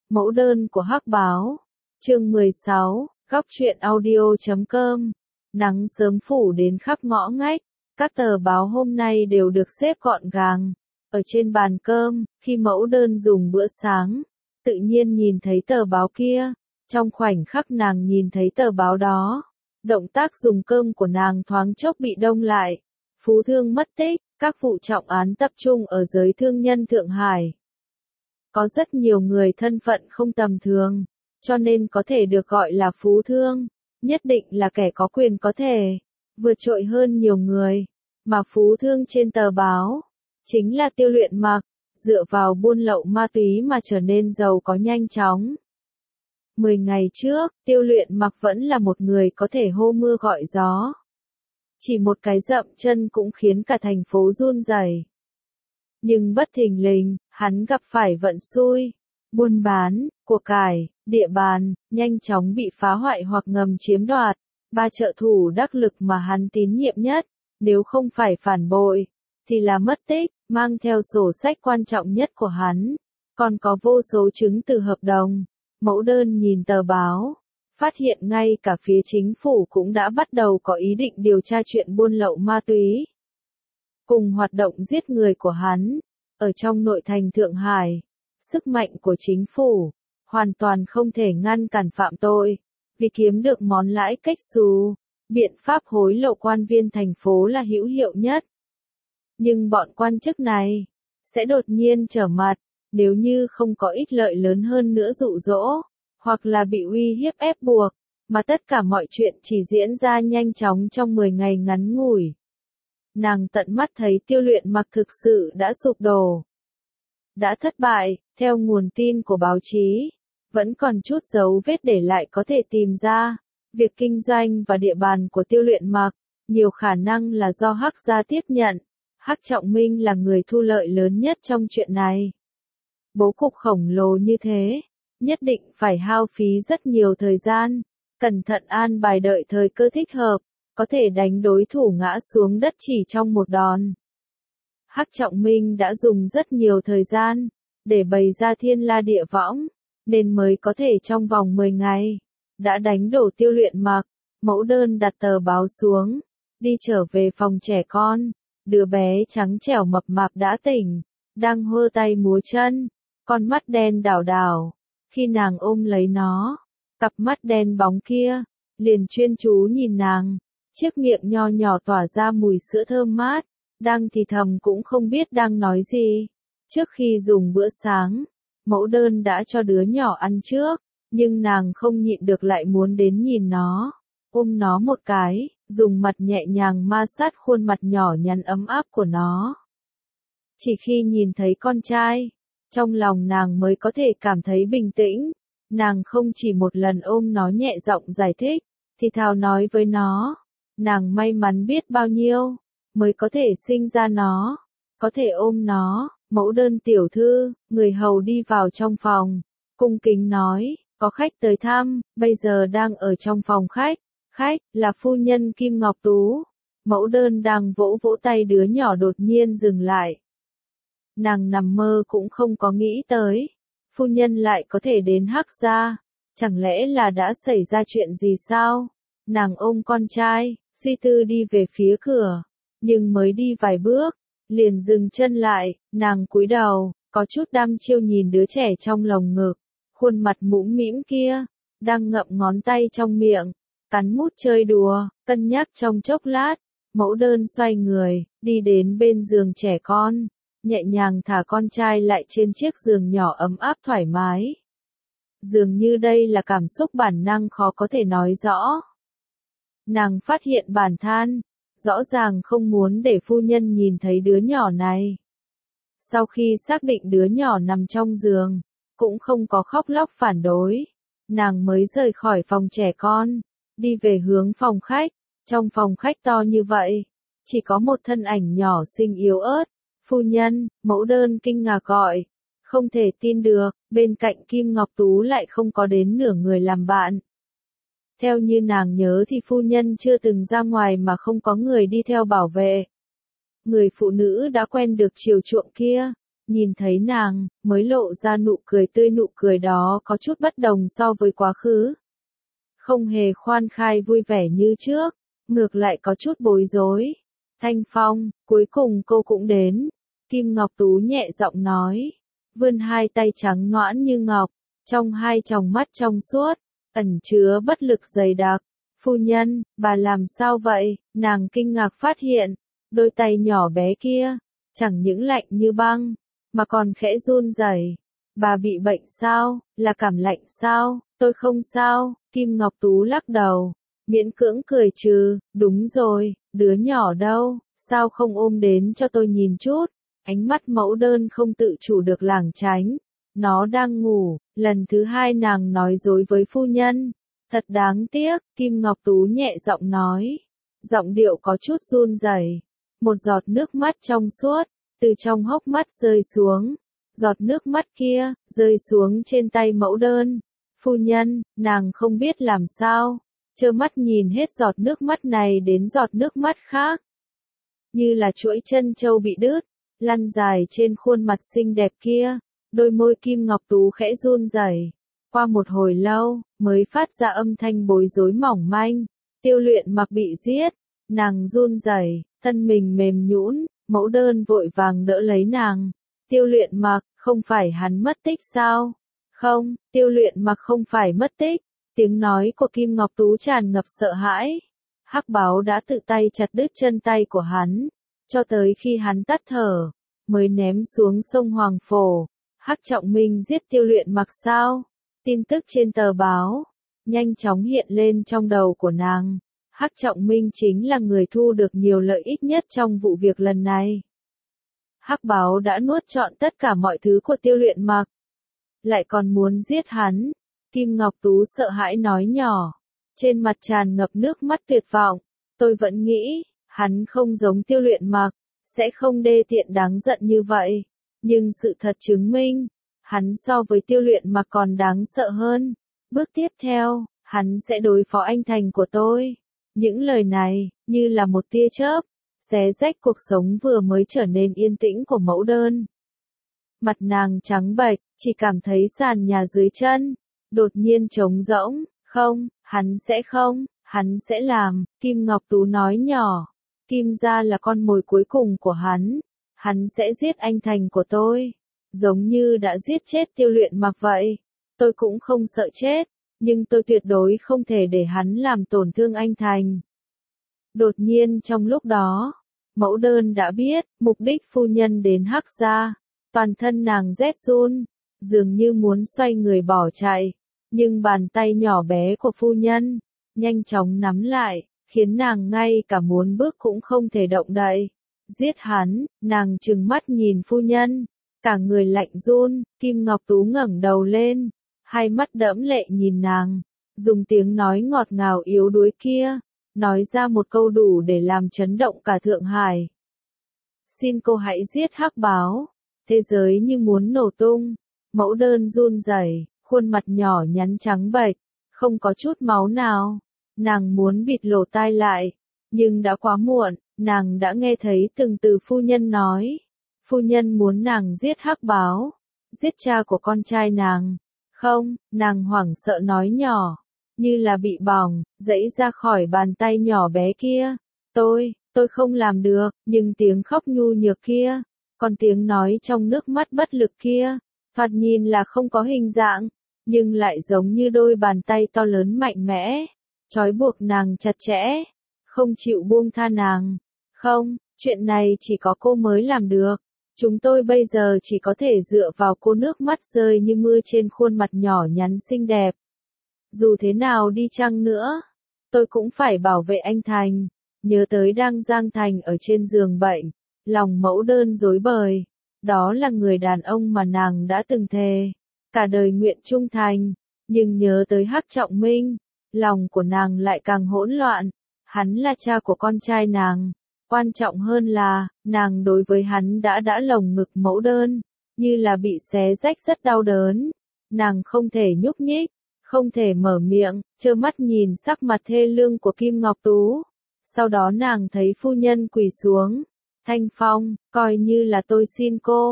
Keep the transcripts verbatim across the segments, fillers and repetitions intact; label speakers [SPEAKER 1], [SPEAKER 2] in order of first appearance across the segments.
[SPEAKER 1] Mẫu đơn của Hắc Báo. Chương mười sáu, góc truyện audio chấm com. Nắng sớm phủ đến khắp ngõ ngách, các tờ báo hôm nay đều được xếp gọn gàng. Ở trên bàn cơm, khi mẫu đơn dùng bữa sáng, tự nhiên nhìn thấy tờ báo kia. Trong khoảnh khắc nàng nhìn thấy tờ báo đó, động tác dùng cơm của nàng thoáng chốc bị đông lại. Phú thương mất tích, các vụ trọng án tập trung ở giới thương nhân Thượng Hải. Có rất nhiều người thân phận không tầm thường, cho nên có thể được gọi là phú thương, nhất định là kẻ có quyền có thể vượt trội hơn nhiều người, mà phú thương trên tờ báo chính là Tiêu Luyện Mặc, dựa vào buôn lậu ma túy mà trở nên giàu có nhanh chóng. Mười ngày trước, Tiêu Luyện Mặc vẫn là một người có thể hô mưa gọi gió. Chỉ một cái dậm chân cũng khiến cả thành phố run rẩy. Nhưng bất thình lình, hắn gặp phải vận xui. Buôn bán, của cải, địa bàn, nhanh chóng bị phá hoại hoặc ngầm chiếm đoạt. Ba trợ thủ đắc lực mà hắn tín nhiệm nhất, nếu không phải phản bội, thì là mất tích, mang theo sổ sách quan trọng nhất của hắn. Còn có vô số chứng từ hợp đồng. Mẫu đơn nhìn tờ báo, phát hiện ngay cả phía chính phủ cũng đã bắt đầu có ý định điều tra chuyện buôn lậu ma túy. Cùng hoạt động giết người của hắn, ở trong nội thành Thượng Hải, sức mạnh của chính phủ, hoàn toàn không thể ngăn cản phạm tội, vì kiếm được món lãi cách xù, biện pháp hối lộ quan viên thành phố là hữu hiệu nhất. Nhưng bọn quan chức này, sẽ đột nhiên trở mặt, nếu như không có ích lợi lớn hơn nữa dụ dỗ, hoặc là bị uy hiếp ép buộc, mà tất cả mọi chuyện chỉ diễn ra nhanh chóng trong mười ngày ngắn ngủi. Nàng tận mắt thấy Tiêu Luyện Mặc thực sự đã sụp đổ. Đã thất bại, theo nguồn tin của báo chí, vẫn còn chút dấu vết để lại có thể tìm ra. Việc kinh doanh và địa bàn của Tiêu Luyện Mặc, nhiều khả năng là do Hắc gia tiếp nhận. Hắc Trọng Minh là người thu lợi lớn nhất trong chuyện này. Bố cục khổng lồ như thế, nhất định phải hao phí rất nhiều thời gian, cẩn thận an bài đợi thời cơ thích hợp, có thể đánh đối thủ ngã xuống đất chỉ trong một đòn. Hắc Trọng Minh đã dùng rất nhiều thời gian, để bày ra thiên la địa võng, nên mới có thể trong vòng mười ngày, đã đánh đổ Tiêu Luyện Mặc. Mẫu đơn đặt tờ báo xuống, đi trở về phòng trẻ con, đứa bé trắng trẻo mập mạp đã tỉnh, đang hơ tay múa chân, con mắt đen đảo đảo. Khi nàng ôm lấy nó, cặp mắt đen bóng kia, liền chuyên chú nhìn nàng, chiếc miệng nho nhỏ tỏa ra mùi sữa thơm mát, đang thì thầm cũng không biết đang nói gì. Trước khi dùng bữa sáng, mẫu đơn đã cho đứa nhỏ ăn trước, nhưng nàng không nhịn được lại muốn đến nhìn nó, ôm nó một cái, dùng mặt nhẹ nhàng ma sát khuôn mặt nhỏ nhắn ấm áp của nó. Chỉ khi nhìn thấy con trai, trong lòng nàng mới có thể cảm thấy bình tĩnh. Nàng không chỉ một lần ôm nó nhẹ giọng giải thích, thì thào nói với nó, nàng may mắn biết bao nhiêu, mới có thể sinh ra nó, có thể ôm nó. Mẫu đơn tiểu thư, người hầu đi vào trong phòng, cung kính nói, có khách tới thăm, bây giờ đang ở trong phòng khách, khách, là phu nhân Kim Ngọc Tú. Mẫu đơn đang vỗ vỗ tay đứa nhỏ đột nhiên dừng lại. Nàng nằm mơ cũng không có nghĩ tới, phu nhân lại có thể đến Hắc gia, chẳng lẽ là đã xảy ra chuyện gì sao? Nàng ôm con trai, suy tư đi về phía cửa, nhưng mới đi vài bước, liền dừng chân lại, nàng cúi đầu, có chút đăm chiêu nhìn đứa trẻ trong lồng ngực, khuôn mặt mũm mĩm kia, đang ngậm ngón tay trong miệng, cắn mút chơi đùa, cân nhắc trong chốc lát, mẫu đơn xoay người, đi đến bên giường trẻ con, nhẹ nhàng thả con trai lại trên chiếc giường nhỏ ấm áp thoải mái. Dường như đây là cảm xúc bản năng khó có thể nói rõ. Nàng phát hiện bản than, rõ ràng không muốn để phu nhân nhìn thấy đứa nhỏ này. Sau khi xác định đứa nhỏ nằm trong giường, cũng không có khóc lóc phản đối, nàng mới rời khỏi phòng trẻ con, đi về hướng phòng khách. Trong phòng khách to như vậy, chỉ có một thân ảnh nhỏ xinh yếu ớt. Phu nhân, mẫu đơn kinh ngạc gọi, không thể tin được, bên cạnh Kim Ngọc Tú lại không có đến nửa người làm bạn. Theo như nàng nhớ thì phu nhân chưa từng ra ngoài mà không có người đi theo bảo vệ. Người phụ nữ đã quen được chiều chuộng kia, nhìn thấy nàng, mới lộ ra nụ cười tươi, nụ cười đó có chút bất đồng so với quá khứ. Không hề khoan khai vui vẻ như trước, ngược lại có chút bối rối. Thanh Phong, cuối cùng cô cũng đến. Kim Ngọc Tú nhẹ giọng nói, vươn hai tay trắng nõn như ngọc, trong hai tròng mắt trong suốt, ẩn chứa bất lực dày đặc. Phu nhân, bà làm sao vậy? Nàng kinh ngạc phát hiện, đôi tay nhỏ bé kia, chẳng những lạnh như băng, mà còn khẽ run rẩy. Bà bị bệnh sao? Là cảm lạnh sao? Tôi không sao. Kim Ngọc Tú lắc đầu, miễn cưỡng cười trừ, đúng rồi, đứa nhỏ đâu, sao không ôm đến cho tôi nhìn chút. Ánh mắt mẫu đơn không tự chủ được lảng tránh. Nó đang ngủ. Lần thứ hai nàng nói dối với phu nhân. Thật đáng tiếc, Kim Ngọc Tú nhẹ giọng nói. Giọng điệu có chút run rẩy. Một giọt nước mắt trong suốt, từ trong hốc mắt rơi xuống. Giọt nước mắt kia, rơi xuống trên tay mẫu đơn. Phu nhân, nàng không biết làm sao. Trơ mắt nhìn hết giọt nước mắt này đến giọt nước mắt khác. Như là chuỗi chân châu bị đứt, lăn dài trên khuôn mặt xinh đẹp kia. Đôi môi Kim Ngọc Tú khẽ run rẩy. Qua một hồi lâu, mới phát ra âm thanh bối rối mỏng manh. Tiêu Luyện Mặc bị giết. Nàng run rẩy, thân mình mềm nhũn, mẫu đơn vội vàng đỡ lấy nàng. Tiêu Luyện Mặc, không phải hắn mất tích sao? Không, Tiêu Luyện Mặc không phải mất tích. Tiếng nói của Kim Ngọc Tú tràn ngập sợ hãi. Hắc Báo đã tự tay chặt đứt chân tay của hắn, cho tới khi hắn tắt thở, mới ném xuống sông Hoàng Phổ. Hắc Trọng Minh giết Tiêu Luyện Mặc sao? Tin tức trên tờ báo nhanh chóng hiện lên trong đầu của nàng. Hắc Trọng Minh chính là người thu được nhiều lợi ích nhất trong vụ việc lần này. Hắc Báo đã nuốt trọn tất cả mọi thứ của Tiêu Luyện Mặc, lại còn muốn giết hắn. Kim Ngọc Tú sợ hãi nói nhỏ, trên mặt tràn ngập nước mắt tuyệt vọng. Tôi vẫn nghĩ, hắn không giống Tiêu Luyện Mặc, sẽ không đê tiện đáng giận như vậy. Nhưng sự thật chứng minh, hắn so với Tiêu Luyện Mặc còn đáng sợ hơn. Bước tiếp theo, hắn sẽ đối phó anh thành của tôi. Những lời này, như là một tia chớp, xé rách cuộc sống vừa mới trở nên yên tĩnh của mẫu đơn. Mặt nàng trắng bệch, chỉ cảm thấy sàn nhà dưới chân đột nhiên trống rỗng. Không, hắn sẽ không, hắn sẽ làm. Kim Ngọc Tú nói nhỏ, Kim gia là con mồi cuối cùng của hắn. Hắn sẽ giết anh thành của tôi, giống như đã giết chết Tiêu Luyện Mặc vậy. Tôi cũng không sợ chết, nhưng tôi tuyệt đối không thể để hắn làm tổn thương anh thành. Đột nhiên trong lúc đó, mẫu đơn đã biết, mục đích phu nhân đến Hắc gia. Toàn thân nàng rét run, dường như muốn xoay người bỏ chạy. Nhưng bàn tay nhỏ bé của phu nhân, nhanh chóng nắm lại, khiến nàng ngay cả muốn bước cũng không thể động đậy. Giết hắn, nàng trừng mắt nhìn phu nhân, cả người lạnh run. Kim Ngọc Tú ngẩng đầu lên, hai mắt đẫm lệ nhìn nàng, dùng tiếng nói ngọt ngào yếu đuối kia, nói ra một câu đủ để làm chấn động cả Thượng Hải. Xin cô hãy giết Hắc Báo. Thế giới như muốn nổ tung. Mẫu đơn run rẩy, khuôn mặt nhỏ nhắn trắng bệch, không có chút máu nào. Nàng muốn bịt lỗ tai lại, nhưng đã quá muộn. Nàng đã nghe thấy từng từ phu nhân nói. Phu nhân muốn nàng giết Hắc Báo, giết cha của con trai nàng. Không, nàng hoảng sợ nói nhỏ, như là bị bỏng, giãy ra khỏi bàn tay nhỏ bé kia. Tôi, tôi không làm được. Nhưng tiếng khóc nhu nhược kia, còn tiếng nói trong nước mắt bất lực kia, thoạt nhìn là không có hình dạng, nhưng lại giống như đôi bàn tay to lớn mạnh mẽ, trói buộc nàng chặt chẽ, không chịu buông tha nàng. Không, chuyện này chỉ có cô mới làm được. Chúng tôi bây giờ chỉ có thể dựa vào cô. Nước mắt rơi như mưa trên khuôn mặt nhỏ nhắn xinh đẹp. Dù thế nào đi chăng nữa, tôi cũng phải bảo vệ anh thành. Nhớ tới đang Giang Thành ở trên giường bệnh, lòng mẫu đơn rối bời. Đó là người đàn ông mà nàng đã từng thề cả đời nguyện trung thành. Nhưng nhớ tới Hắc Trọng Minh, lòng của nàng lại càng hỗn loạn. Hắn là cha của con trai nàng. Quan trọng hơn là, nàng đối với hắn đã đã lồng ngực mẫu đơn, như là bị xé rách rất đau đớn. Nàng không thể nhúc nhích, không thể mở miệng, trơ mắt nhìn sắc mặt thê lương của Kim Ngọc Tú. Sau đó nàng thấy phu nhân quỳ xuống. Thanh Phong, coi như là tôi xin cô,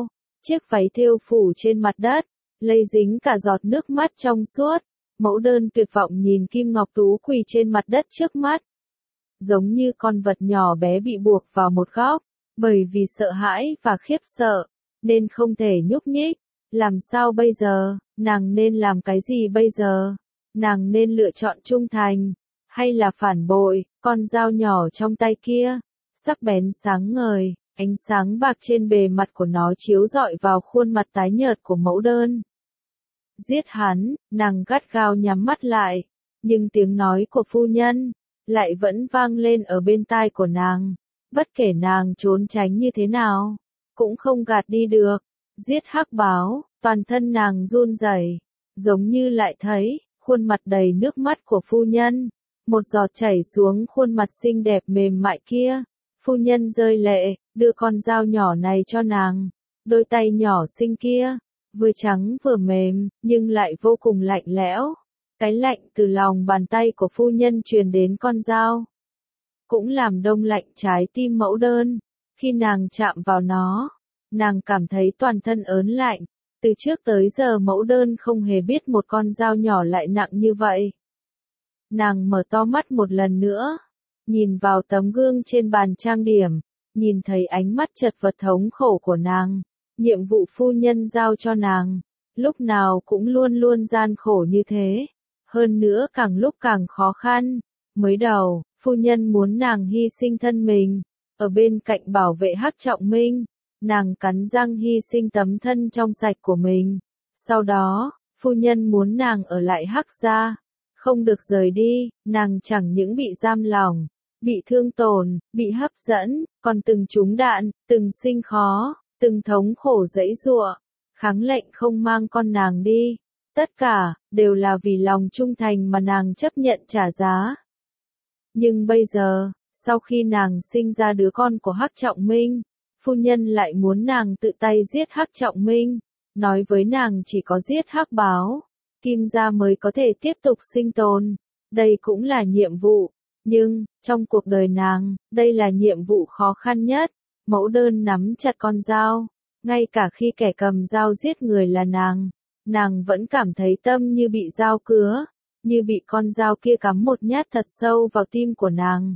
[SPEAKER 1] chiếc váy thêu phủ trên mặt đất, lây dính cả giọt nước mắt trong suốt. Mẫu đơn tuyệt vọng nhìn Kim Ngọc Tú quỳ trên mặt đất trước mắt. Giống như con vật nhỏ bé bị buộc vào một góc, bởi vì sợ hãi và khiếp sợ, nên không thể nhúc nhích. Làm sao bây giờ, nàng nên làm cái gì bây giờ? Nàng nên lựa chọn trung thành, hay là phản bội? Con dao nhỏ trong tay kia, sắc bén sáng ngời, ánh sáng bạc trên bề mặt của nó chiếu rọi vào khuôn mặt tái nhợt của mẫu đơn. Giết hắn, nàng gắt gao nhắm mắt lại, nhưng tiếng nói của phu nhân lại vẫn vang lên ở bên tai của nàng, bất kể nàng trốn tránh như thế nào, cũng không gạt đi được. Giết hắc báo, toàn thân nàng run rẩy, giống như lại thấy khuôn mặt đầy nước mắt của phu nhân, một giọt chảy xuống khuôn mặt xinh đẹp mềm mại kia. Phu nhân rơi lệ, đưa con dao nhỏ này cho nàng, đôi tay nhỏ xinh kia, vừa trắng vừa mềm, nhưng lại vô cùng lạnh lẽo. Cái lạnh từ lòng bàn tay của phu nhân truyền đến con dao, cũng làm đông lạnh trái tim mẫu đơn. Khi nàng chạm vào nó, nàng cảm thấy toàn thân ớn lạnh. Từ trước tới giờ mẫu đơn không hề biết một con dao nhỏ lại nặng như vậy. Nàng mở to mắt một lần nữa, nhìn vào tấm gương trên bàn trang điểm, nhìn thấy ánh mắt chật vật thống khổ của nàng. Nhiệm vụ phu nhân giao cho nàng, lúc nào cũng luôn luôn gian khổ như thế. Hơn nữa càng lúc càng khó khăn. Mới đầu, phu nhân muốn nàng hy sinh thân mình, ở bên cạnh bảo vệ Hắc Trọng Minh. Nàng cắn răng hy sinh tấm thân trong sạch của mình. Sau đó, phu nhân muốn nàng ở lại Hắc gia, không được rời đi. Nàng chẳng những bị giam lỏng, bị thương tổn, bị hấp dẫn, còn từng trúng đạn, từng sinh khó, từng thống khổ dãy giụa, kháng lệnh không mang con nàng đi. Tất cả, đều là vì lòng trung thành mà nàng chấp nhận trả giá. Nhưng bây giờ, sau khi nàng sinh ra đứa con của Hắc Trọng Minh, phu nhân lại muốn nàng tự tay giết Hắc Trọng Minh, nói với nàng chỉ có giết Hắc Báo, Kim gia mới có thể tiếp tục sinh tồn. Đây cũng là nhiệm vụ, nhưng, trong cuộc đời nàng, đây là nhiệm vụ khó khăn nhất. Mẫu đơn nắm chặt con dao, ngay cả khi kẻ cầm dao giết người là nàng, nàng vẫn cảm thấy tâm như bị dao cứa, như bị con dao kia cắm một nhát thật sâu vào tim của nàng.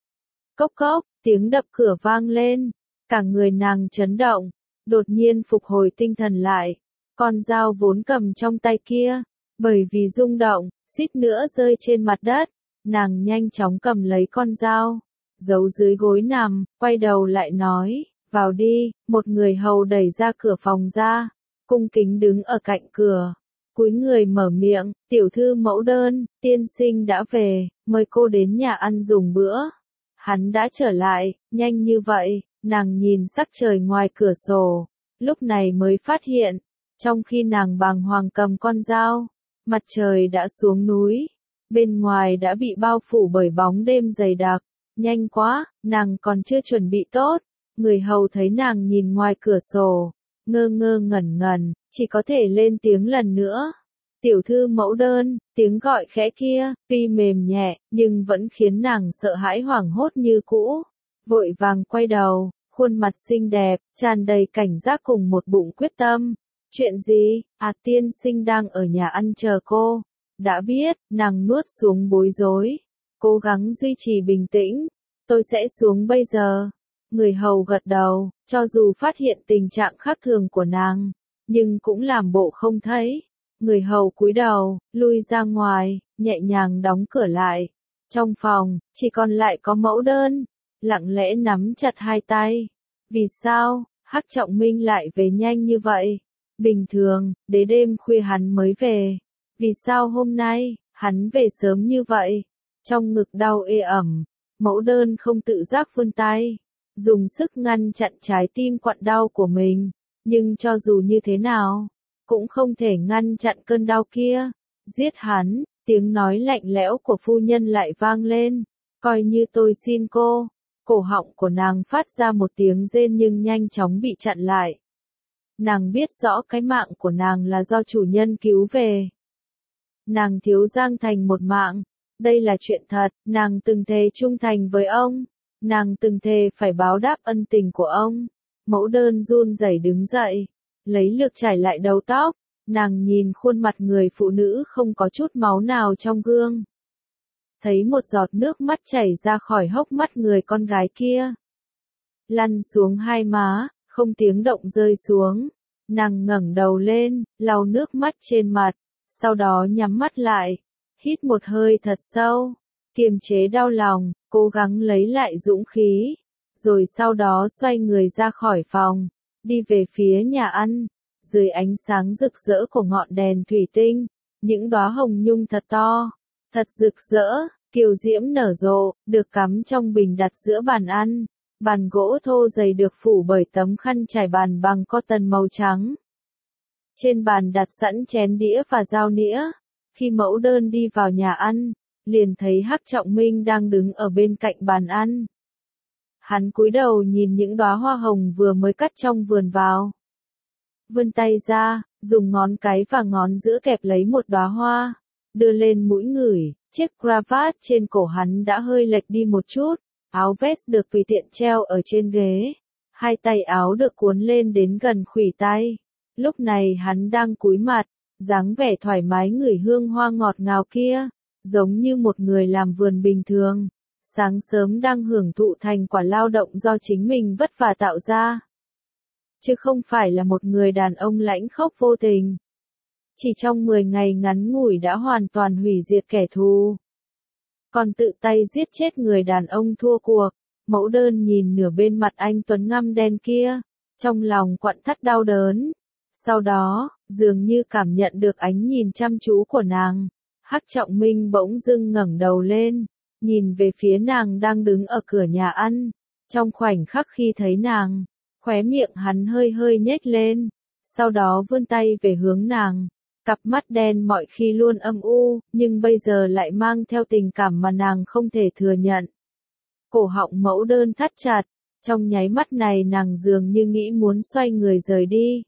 [SPEAKER 1] Cốc cốc, tiếng đập cửa vang lên, cả người nàng chấn động, đột nhiên phục hồi tinh thần lại. Con dao vốn cầm trong tay kia, bởi vì rung động, suýt nữa rơi trên mặt đất. Nàng nhanh chóng cầm lấy con dao, giấu dưới gối nằm, quay đầu lại nói, vào đi. Một người hầu đẩy ra cửa phòng ra, cung kính đứng ở cạnh cửa, cúi người mở miệng, tiểu thư mẫu đơn, tiên sinh đã về, mời cô đến nhà ăn dùng bữa. Hắn đã trở lại, nhanh như vậy. Nàng nhìn sắc trời ngoài cửa sổ, lúc này mới phát hiện, trong khi nàng bàng hoàng cầm con dao, mặt trời đã xuống núi, bên ngoài đã bị bao phủ bởi bóng đêm dày đặc. Nhanh quá, nàng còn chưa chuẩn bị tốt. Người hầu thấy nàng nhìn ngoài cửa sổ, ngơ ngơ ngẩn ngẩn, chỉ có thể lên tiếng lần nữa. Tiểu thư mẫu đơn, tiếng gọi khẽ kia, tuy mềm nhẹ, nhưng vẫn khiến nàng sợ hãi hoảng hốt như cũ. Vội vàng quay đầu, khuôn mặt xinh đẹp, tràn đầy cảnh giác cùng một bụng quyết tâm. Chuyện gì? À, tiên sinh đang ở nhà ăn chờ cô. Đã biết, nàng nuốt xuống bối rối, cố gắng duy trì bình tĩnh. Tôi sẽ xuống bây giờ. Người hầu gật đầu, cho dù phát hiện tình trạng khác thường của nàng, nhưng cũng làm bộ không thấy. Người hầu cúi đầu, lui ra ngoài, nhẹ nhàng đóng cửa lại. Trong phòng, chỉ còn lại có mẫu đơn, lặng lẽ nắm chặt hai tay. Vì sao, Hắc Trọng Minh lại về nhanh như vậy? Bình thường, đến đêm khuya hắn mới về. Vì sao hôm nay, hắn về sớm như vậy? Trong ngực đau ê ẩm, mẫu đơn không tự giác vươn tay, dùng sức ngăn chặn trái tim quặn đau của mình. Nhưng cho dù như thế nào, cũng không thể ngăn chặn cơn đau kia. Giết hắn, tiếng nói lạnh lẽo của phu nhân lại vang lên. Coi như tôi xin cô. Cổ họng của nàng phát ra một tiếng rên nhưng nhanh chóng bị chặn lại. Nàng biết rõ cái mạng của nàng là do chủ nhân cứu về. Nàng thiếu Giang Thành một mạng. Đây là chuyện thật, nàng từng thề trung thành với ông. Nàng từng thề phải báo đáp ân tình của ông. Mẫu đơn run rẩy đứng dậy, lấy lược trải lại đầu tóc, nàng nhìn khuôn mặt người phụ nữ không có chút máu nào trong gương. Thấy một giọt nước mắt chảy ra khỏi hốc mắt người con gái kia. Lăn xuống hai má, không tiếng động rơi xuống. Nàng ngẩng đầu lên, lau nước mắt trên mặt, sau đó nhắm mắt lại, hít một hơi thật sâu, kiềm chế đau lòng, cố gắng lấy lại dũng khí, rồi sau đó xoay người ra khỏi phòng, đi về phía nhà ăn. Dưới ánh sáng rực rỡ của ngọn đèn thủy tinh, những đóa hồng nhung thật to, thật rực rỡ, kiều diễm nở rộ, được cắm trong bình đặt giữa bàn ăn. Bàn gỗ thô dày được phủ bởi tấm khăn trải bàn bằng cotton màu trắng. Trên bàn đặt sẵn chén đĩa và dao nĩa. Khi mẫu đơn đi vào nhà ăn, liền thấy Hắc Trọng Minh đang đứng ở bên cạnh bàn ăn. Hắn cúi đầu nhìn những đóa hoa hồng vừa mới cắt trong vườn vào. Vươn tay ra, dùng ngón cái và ngón giữa kẹp lấy một đóa hoa, đưa lên mũi ngửi. Chiếc cravat trên cổ hắn đã hơi lệch đi một chút. Áo vest được tùy tiện treo ở trên ghế. Hai tay áo được cuốn lên đến gần khuỷu tay. Lúc này hắn đang cúi mặt, dáng vẻ thoải mái ngửi hương hoa ngọt ngào kia, giống như một người làm vườn bình thường. Sáng sớm đang hưởng thụ thành quả lao động do chính mình vất vả tạo ra. Chứ không phải là một người đàn ông lãnh khốc vô tình. Chỉ trong mười ngày ngắn ngủi đã hoàn toàn hủy diệt kẻ thù. Còn tự tay giết chết người đàn ông thua cuộc. Mẫu đơn nhìn nửa bên mặt anh tuấn ngăm đen kia, trong lòng quặn thắt đau đớn. Sau đó, dường như cảm nhận được ánh nhìn chăm chú của nàng, Hắc Trọng Minh bỗng dưng ngẩng đầu lên, nhìn về phía nàng đang đứng ở cửa nhà ăn. Trong khoảnh khắc khi thấy nàng, khóe miệng hắn hơi hơi nhếch lên, sau đó vươn tay về hướng nàng. Cặp mắt đen mọi khi luôn âm u, nhưng bây giờ lại mang theo tình cảm mà nàng không thể thừa nhận. Cổ họng mẫu đơn thắt chặt, trong nháy mắt này nàng dường như nghĩ muốn xoay người rời đi.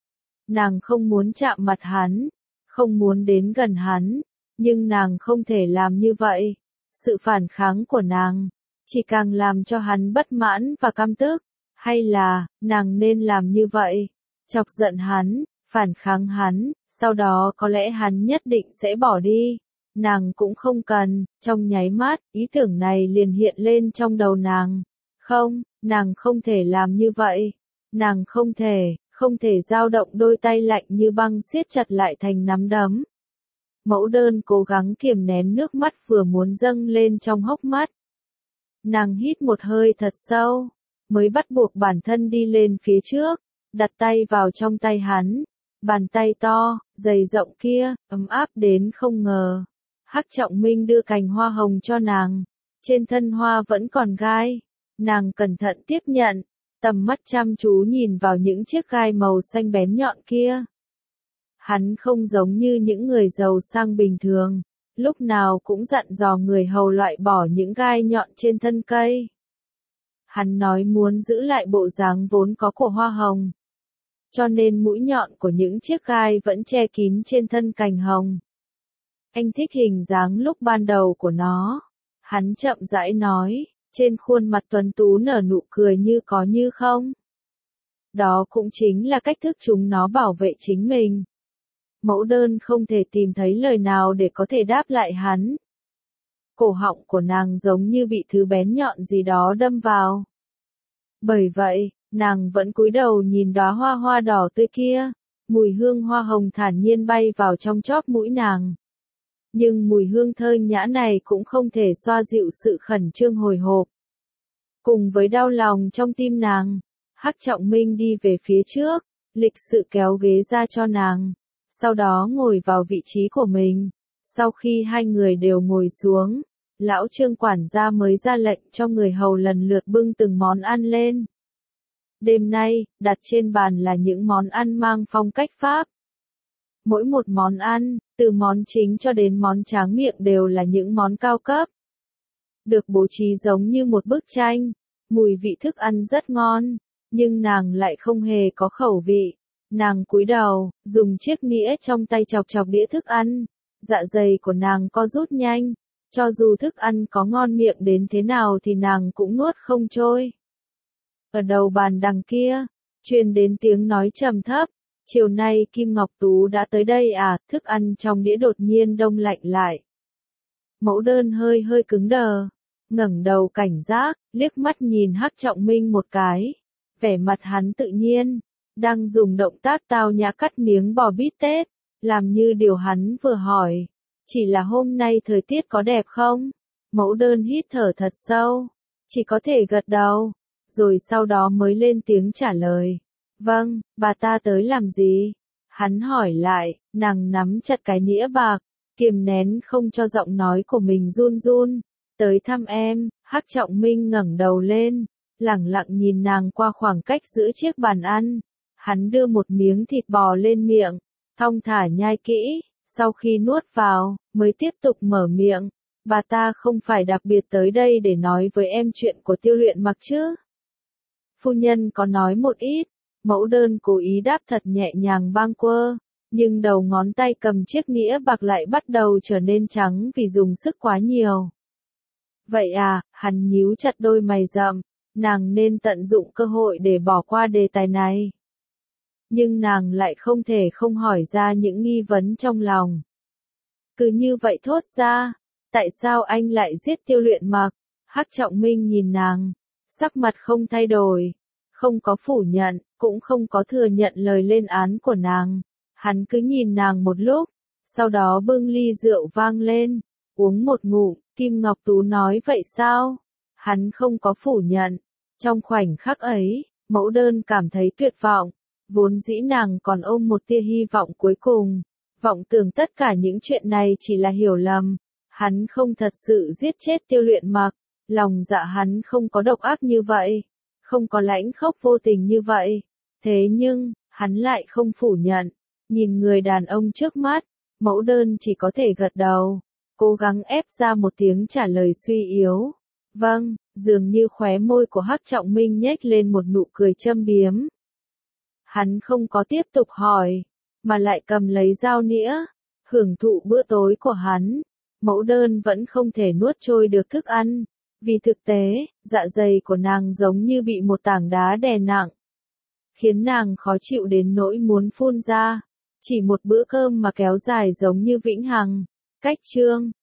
[SPEAKER 1] Nàng không muốn chạm mặt hắn, không muốn đến gần hắn, nhưng nàng không thể làm như vậy. Sự phản kháng của nàng, chỉ càng làm cho hắn bất mãn và căm tức. Hay là, nàng nên làm như vậy, chọc giận hắn, phản kháng hắn, sau đó có lẽ hắn nhất định sẽ bỏ đi. Nàng cũng không cần, trong nháy mắt, ý tưởng này liền hiện lên trong đầu nàng. Không, nàng không thể làm như vậy. Nàng không thể, không thể dao động đôi tay lạnh như băng siết chặt lại thành nắm đấm. Mẫu đơn cố gắng kiềm nén nước mắt vừa muốn dâng lên trong hốc mắt. Nàng hít một hơi thật sâu, mới bắt buộc bản thân đi lên phía trước, đặt tay vào trong tay hắn. Bàn tay to, dày rộng kia, ấm áp đến không ngờ. Hắc Trọng Minh đưa cành hoa hồng cho nàng. Trên thân hoa vẫn còn gai. Nàng cẩn thận tiếp nhận, tầm mắt chăm chú nhìn vào những chiếc gai màu xanh bén nhọn kia. Hắn không giống như những người giàu sang bình thường, lúc nào cũng dặn dò người hầu loại bỏ những gai nhọn trên thân cây. Hắn nói muốn giữ lại bộ dáng vốn có của hoa hồng. Cho nên mũi nhọn của những chiếc gai vẫn che kín trên thân cành hồng. Anh thích hình dáng lúc ban đầu của nó. Hắn chậm rãi nói, trên khuôn mặt tuấn tú nở nụ cười như có như không. Đó cũng chính là cách thức chúng nó bảo vệ chính mình. Mẫu đơn không thể tìm thấy lời nào để có thể đáp lại hắn. Cổ họng của nàng giống như bị thứ bén nhọn gì đó đâm vào. Bởi vậy, nàng vẫn cúi đầu nhìn đóa hoa hoa đỏ tươi kia, mùi hương hoa hồng thản nhiên bay vào trong chóp mũi nàng. Nhưng mùi hương thơm nhã này cũng không thể xoa dịu sự khẩn trương hồi hộp. Cùng với đau lòng trong tim nàng, Hắc Trọng Minh đi về phía trước, lịch sự kéo ghế ra cho nàng, sau đó ngồi vào vị trí của mình. Sau khi hai người đều ngồi xuống, lão Trương quản gia mới ra lệnh cho người hầu lần lượt bưng từng món ăn lên. Đêm nay, đặt trên bàn là những món ăn mang phong cách Pháp. Mỗi một món ăn, từ món chính cho đến món tráng miệng đều là những món cao cấp. Được bố trí giống như một bức tranh, mùi vị thức ăn rất ngon, nhưng nàng lại không hề có khẩu vị. Nàng cúi đầu, dùng chiếc nĩa trong tay chọc chọc đĩa thức ăn, dạ dày của nàng co rút nhanh, cho dù thức ăn có ngon miệng đến thế nào thì nàng cũng nuốt không trôi. Ở đầu bàn đằng kia, truyền đến tiếng nói trầm thấp, Chiều nay Kim Ngọc Tú đã tới đây à, thức ăn trong đĩa đột nhiên đông lạnh lại. Mẫu đơn hơi hơi cứng đờ, ngẩng đầu cảnh giác, liếc mắt nhìn Hắc Trọng Minh một cái. Vẻ mặt hắn tự nhiên, đang dùng động tác tao nhã cắt miếng bò bít tết, làm như điều hắn vừa hỏi. Chỉ là hôm nay thời tiết có đẹp không? Mẫu đơn hít thở thật sâu, chỉ có thể gật đầu, rồi sau đó mới lên tiếng trả lời. Vâng, bà ta tới làm gì? Hắn hỏi lại, nàng nắm chặt cái nĩa bạc, kiềm nén không cho giọng nói của mình run run. Tới thăm em. Hắc Trọng Minh ngẩng đầu lên, lẳng lặng nhìn nàng qua khoảng cách giữa chiếc bàn ăn. Hắn đưa một miếng thịt bò lên miệng, thong thả nhai kỹ, sau khi nuốt vào, mới tiếp tục mở miệng. Bà ta không phải đặc biệt tới đây để nói với em chuyện của Tiêu Luyện Mặc chứ? Phu nhân có nói một ít. Mẫu đơn cố ý đáp thật nhẹ nhàng bâng quơ, nhưng đầu ngón tay cầm chiếc nĩa bạc lại bắt đầu trở nên trắng vì dùng sức quá nhiều. Vậy à, hắn nhíu chặt đôi mày rậm, nàng nên tận dụng cơ hội để bỏ qua đề tài này. Nhưng nàng lại không thể không hỏi ra những nghi vấn trong lòng. Cứ như vậy thốt ra, tại sao anh lại giết Tiêu Luyện Mặc? Hắc Trọng Minh nhìn nàng, sắc mặt không thay đổi, không có phủ nhận, cũng không có thừa nhận lời lên án của nàng. Hắn cứ nhìn nàng một lúc, sau đó bưng ly rượu vang lên, uống một ngụm. Kim Ngọc Tú nói vậy sao? Hắn không có phủ nhận. Trong khoảnh khắc ấy, mẫu đơn cảm thấy tuyệt vọng. Vốn dĩ nàng còn ôm một tia hy vọng cuối cùng. Vọng tưởng tất cả những chuyện này chỉ là hiểu lầm. Hắn không thật sự giết chết Tiêu Luyện Mặc. Lòng dạ hắn không có độc ác như vậy. Không có lãnh khốc vô tình như vậy. Thế nhưng, hắn lại không phủ nhận. Nhìn người đàn ông trước mắt, mẫu đơn chỉ có thể gật đầu. Cố gắng ép ra một tiếng trả lời suy yếu. Vâng, dường như khóe môi của Hắc Trọng Minh nhếch lên một nụ cười châm biếm. Hắn không có tiếp tục hỏi, mà lại cầm lấy dao nĩa, hưởng thụ bữa tối của hắn. Mẫu đơn vẫn không thể nuốt trôi được thức ăn, vì thực tế, dạ dày của nàng giống như bị một tảng đá đè nặng, khiến nàng khó chịu đến nỗi muốn phun ra. Chỉ một bữa cơm mà kéo dài giống như vĩnh hằng. Cách chương